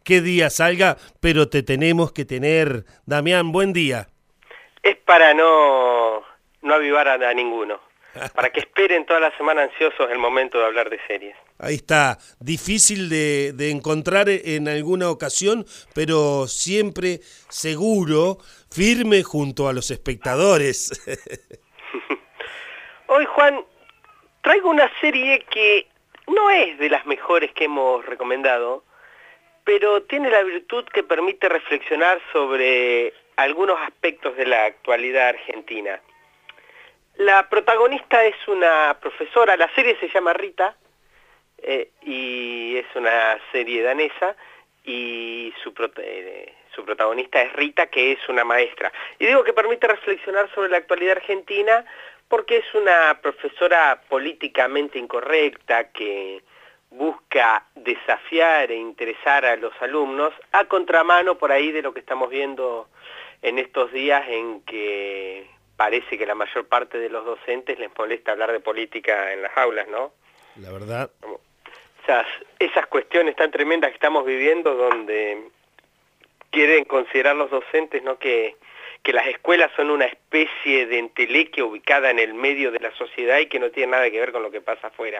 qué día salga, pero te tenemos que tener. Damián, buen día. Es para no avivar a ninguno, para que esperen toda la semana ansiosos el momento de hablar de series. Ahí está, difícil de encontrar en alguna ocasión, pero siempre seguro, firme junto a los espectadores. Hoy, Juan, traigo una serie que no es de las mejores que hemos recomendado, pero tiene la virtud que permite reflexionar sobre algunos aspectos de la actualidad argentina. La protagonista es una profesora, la serie se llama Rita, y es una serie danesa, y su protagonista es Rita, que es una maestra. Y digo que permite reflexionar sobre la actualidad argentina porque es una profesora políticamente incorrecta que busca desafiar e interesar a los alumnos a contramano por ahí de lo que estamos viendo en estos días en que parece que la mayor parte de los docentes les molesta hablar de política en las aulas, ¿no? La verdad. Esas cuestiones tan tremendas que estamos viviendo donde quieren considerar los docentes, ¿no?, que las escuelas son una especie de entelequia ubicada en el medio de la sociedad y que no tiene nada que ver con lo que pasa afuera.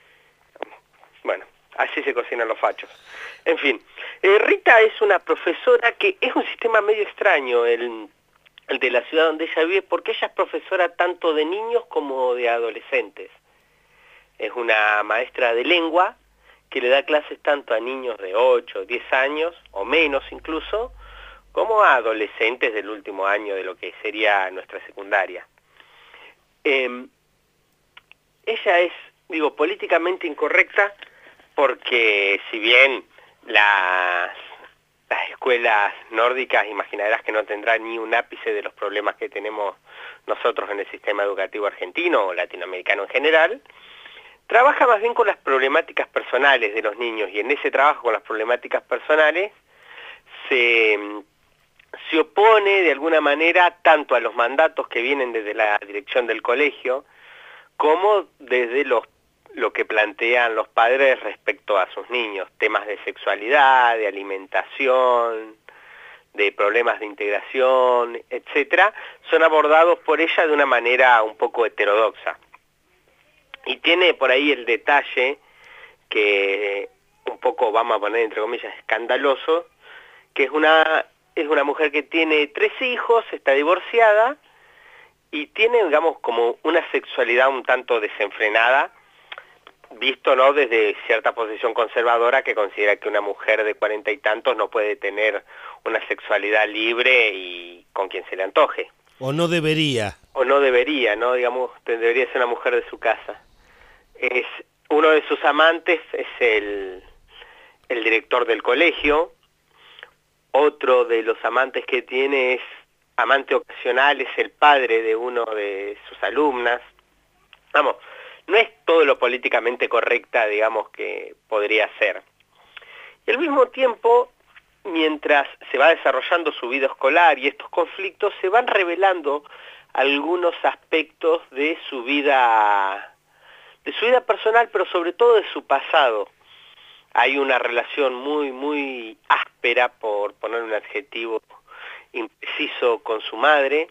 Bueno, así se cocinan los fachos. En fin, Rita es una profesora que es un sistema medio extraño, el de la ciudad donde ella vive, porque ella es profesora tanto de niños como de adolescentes. Es una maestra de lengua que le da clases tanto a niños de 8, 10 años, o menos incluso, como a adolescentes del último año de lo que sería nuestra secundaria. Ella es, políticamente incorrecta porque si bien las escuelas nórdicas imaginarás que no tendrán ni un ápice de los problemas que tenemos nosotros en el sistema educativo argentino o latinoamericano en general, trabaja más bien con las problemáticas personales de los niños, y en ese trabajo con las problemáticas personales se opone de alguna manera tanto a los mandatos que vienen desde la dirección del colegio como desde lo que plantean los padres respecto a sus niños, temas de sexualidad, de alimentación, de problemas de integración, etcétera, son abordados por ella de una manera un poco heterodoxa. Y tiene por ahí el detalle que un poco, vamos a poner entre comillas, escandaloso, que es una mujer que tiene 3 hijos, está divorciada y tiene, digamos, como una sexualidad un tanto desenfrenada, visto, ¿no?, desde cierta posición conservadora que considera que una mujer de 40 y tantos no puede tener una sexualidad libre y con quien se le antoje. O no debería. O no debería, ¿no? Digamos, debería ser una mujer de su casa. Uno de sus amantes es el director del colegio. Otro de los amantes que tiene es amante ocasional, es el padre de uno de sus alumnas. Vamos, no es todo lo políticamente correcta, digamos, que podría ser. Y al mismo tiempo, mientras se va desarrollando su vida escolar y estos conflictos, se van revelando algunos aspectos de su vida personal, pero sobre todo de su pasado. Hay una relación muy, muy áspera, por poner un adjetivo impreciso, con su madre,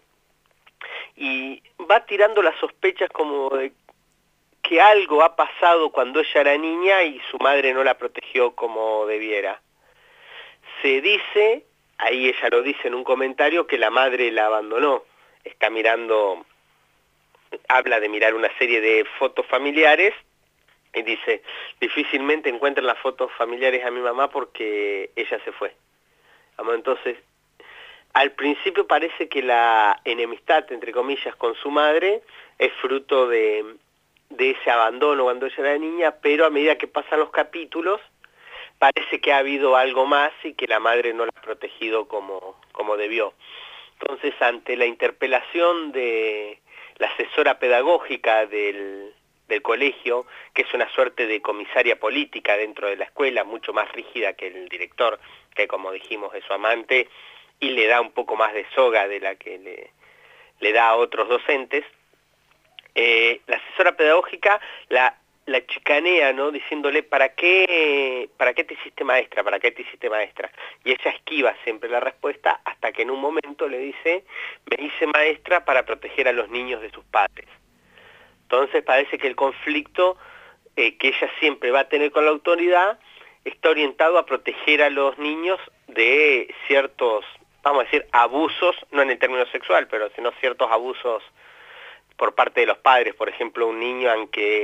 y va tirando las sospechas como de que algo ha pasado cuando ella era niña y su madre no la protegió como debiera. Se dice, ahí ella lo dice en un comentario, que la madre la abandonó. Está mirando, habla de mirar una serie de fotos familiares, y dice, difícilmente encuentran las fotos familiares a mi mamá porque ella se fue. Entonces, al principio parece que la enemistad, entre comillas, con su madre es fruto de ese abandono cuando ella era niña, pero a medida que pasan los capítulos, parece que ha habido algo más y que la madre no la ha protegido como debió. Entonces, ante la interpelación de la asesora pedagógica del colegio, que es una suerte de comisaria política dentro de la escuela, mucho más rígida que el director, que como dijimos es su amante, y le da un poco más de soga de la que le da a otros docentes, la asesora pedagógica la la chicanea, ¿no? Diciéndole, ¿para qué te hiciste maestra? ¿Para qué te hiciste maestra? Y ella esquiva siempre la respuesta hasta que en un momento le dice, me hice maestra para proteger a los niños de sus padres. Entonces parece que el conflicto que ella siempre va a tener con la autoridad está orientado a proteger a los niños de ciertos, vamos a decir, abusos, no en el término sexual, pero sino ciertos abusos por parte de los padres. Por ejemplo, un niño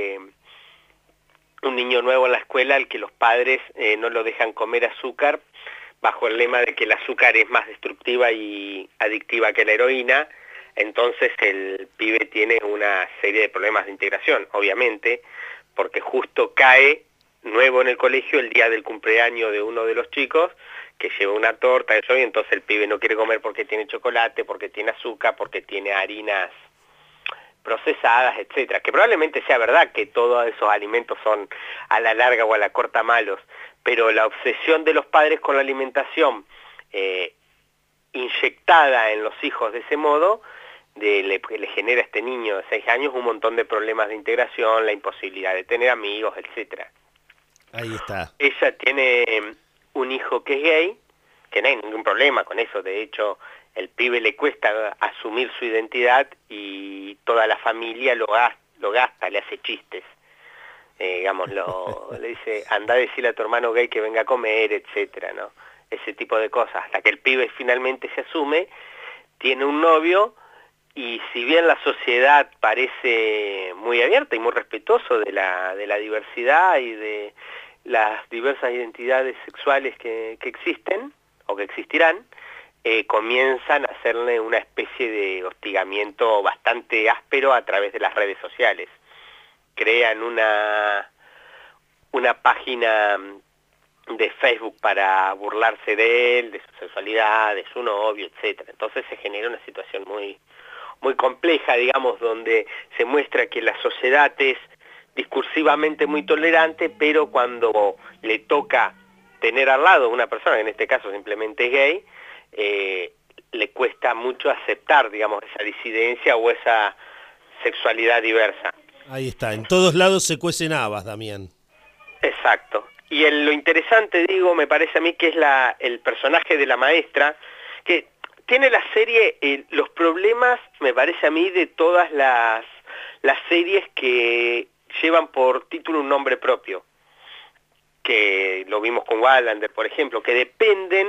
nuevo en la escuela al que los padres no lo dejan comer azúcar bajo el lema de que el azúcar es más destructiva y adictiva que la heroína. Entonces el pibe tiene una serie de problemas de integración, obviamente, porque justo cae nuevo en el colegio el día del cumpleaños de uno de los chicos, que lleva una torta, eso, y entonces el pibe no quiere comer porque tiene chocolate, porque tiene azúcar, porque tiene harinas procesadas, etcétera. Que probablemente sea verdad que todos esos alimentos son a la larga o a la corta malos, pero la obsesión de los padres con la alimentación inyectada en los hijos de ese modo, le genera a este niño de 6 años un montón de problemas de integración, la imposibilidad de tener amigos, etcétera. Ahí está. Ella tiene un hijo que es gay, que no hay ningún problema con eso. De hecho, el pibe le cuesta asumir su identidad y toda la familia lo gasta, le hace chistes. Digamos, le dice, anda a decirle a tu hermano gay que venga a comer, etcétera, ¿no? Ese tipo de cosas. Hasta que el pibe finalmente se asume, tiene un novio, y si bien la sociedad parece muy abierta y muy respetuoso de la diversidad y de las diversas identidades sexuales que existen o que existirán, comienzan a hacerle una especie de hostigamiento bastante áspero a través de las redes sociales. Crean una página de Facebook para burlarse de él, de su sexualidad, de su novio, etcétera. Entonces se genera una situación muy compleja, digamos, donde se muestra que la sociedad es discursivamente muy tolerante, pero cuando le toca tener al lado una persona, que en este caso simplemente es gay, le cuesta mucho aceptar, digamos, esa disidencia o esa sexualidad diversa. Ahí está, en todos lados se cuecen habas, Damián. Exacto. Y lo interesante, digo, me parece a mí que es el personaje de la maestra, que tiene la serie los problemas, me parece a mí, de todas las series que llevan por título un nombre propio, que lo vimos con Wallander, por ejemplo, que dependen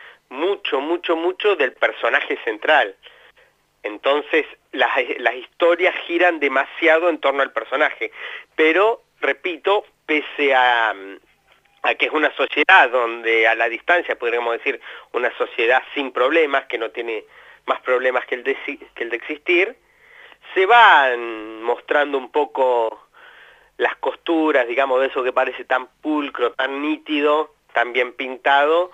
mucho del personaje central. Entonces las historias giran demasiado en torno al personaje, pero, repito, pese a que es una sociedad donde a la distancia, podríamos decir, una sociedad sin problemas, que no tiene más problemas que el de existir, se van mostrando un poco las costuras, digamos, de eso que parece tan pulcro, tan nítido, tan bien pintado,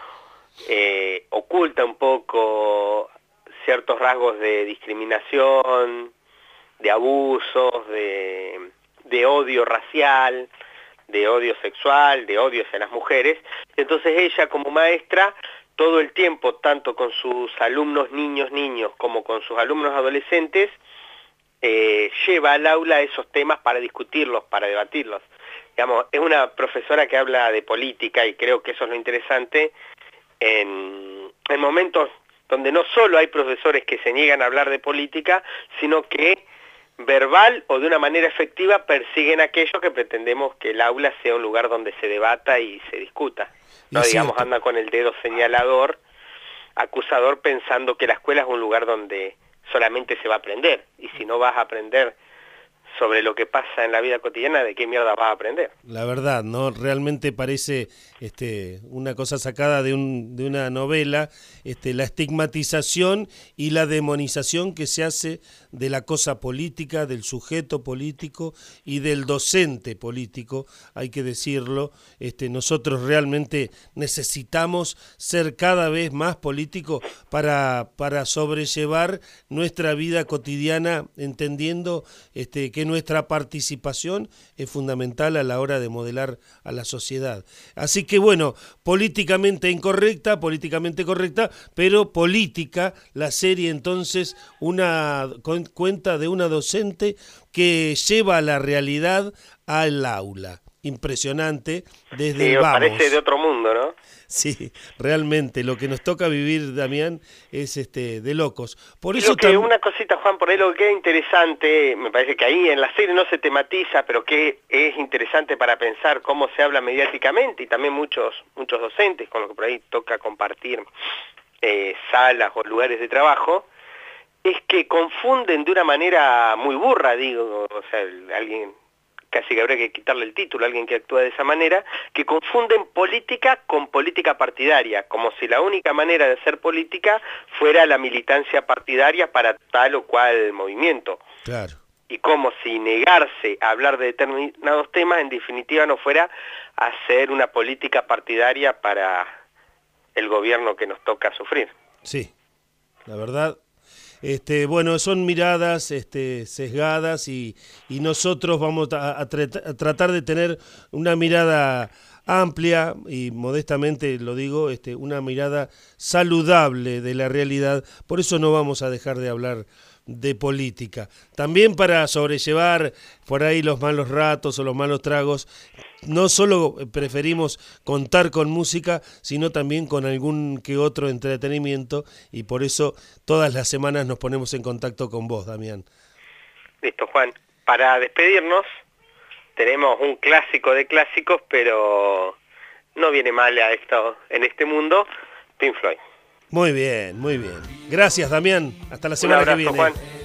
oculta un poco ciertos rasgos de discriminación, de abusos, de odio racial, de odio sexual, de odio hacia las mujeres. Entonces ella, como maestra, todo el tiempo, tanto con sus alumnos niños como con sus alumnos adolescentes, lleva al aula esos temas para discutirlos, para debatirlos. Digamos, es una profesora que habla de política, y creo que eso es lo interesante, en momentos donde no solo hay profesores que se niegan a hablar de política, sino que verbal o de una manera efectiva persiguen aquello que pretendemos que el aula sea un lugar donde se debata y se discuta. No, digamos, anda con el dedo señalador, acusador, pensando que la escuela es un lugar donde solamente se va a aprender, y si no vas a aprender sobre lo que pasa en la vida cotidiana, ¿de qué mierda vas a aprender? La verdad, ¿no? Realmente parece una cosa sacada de una novela, la estigmatización y la demonización que se hace de la cosa política, del sujeto político y del docente político, hay que decirlo. Nosotros realmente necesitamos ser cada vez más políticos para sobrellevar nuestra vida cotidiana, entendiendo que nuestra participación es fundamental a la hora de modelar a la sociedad. Así que bueno, políticamente políticamente correcta, pero política, la serie entonces cuenta de una docente que lleva a la realidad al aula. Impresionante desde el vamos. Parece de otro mundo, ¿no? Sí, realmente lo que nos toca vivir, Damián, es de locos. Por y eso una cosita, Juan, por ahí lo que es interesante, me parece que ahí en la serie no se tematiza, pero que es interesante para pensar cómo se habla mediáticamente, y también muchos docentes con los que por ahí toca compartir salas o lugares de trabajo, es que confunden de una manera muy burra, digo, o sea, alguien casi que habría que quitarle el título a alguien que actúa de esa manera, que confunden política con política partidaria, como si la única manera de hacer política fuera la militancia partidaria para tal o cual movimiento. Claro. Y como si negarse a hablar de determinados temas, en definitiva, no fuera hacer una política partidaria para el gobierno que nos toca sufrir. Sí, la verdad. Bueno, son miradas sesgadas y nosotros vamos a tratar de tener una mirada amplia y modestamente lo digo, una mirada saludable de la realidad. Por eso no vamos a dejar de hablar de política. También para sobrellevar por ahí los malos ratos o los malos tragos, no solo preferimos contar con música, sino también con algún que otro entretenimiento, y por eso todas las semanas nos ponemos en contacto con vos, Damián. Listo, Juan. Para despedirnos, tenemos un clásico de clásicos, pero no viene mal a esto en este mundo, Pink Floyd. Muy bien, muy bien. Gracias, Damián. Hasta la semana que viene. Un abrazo, Juan.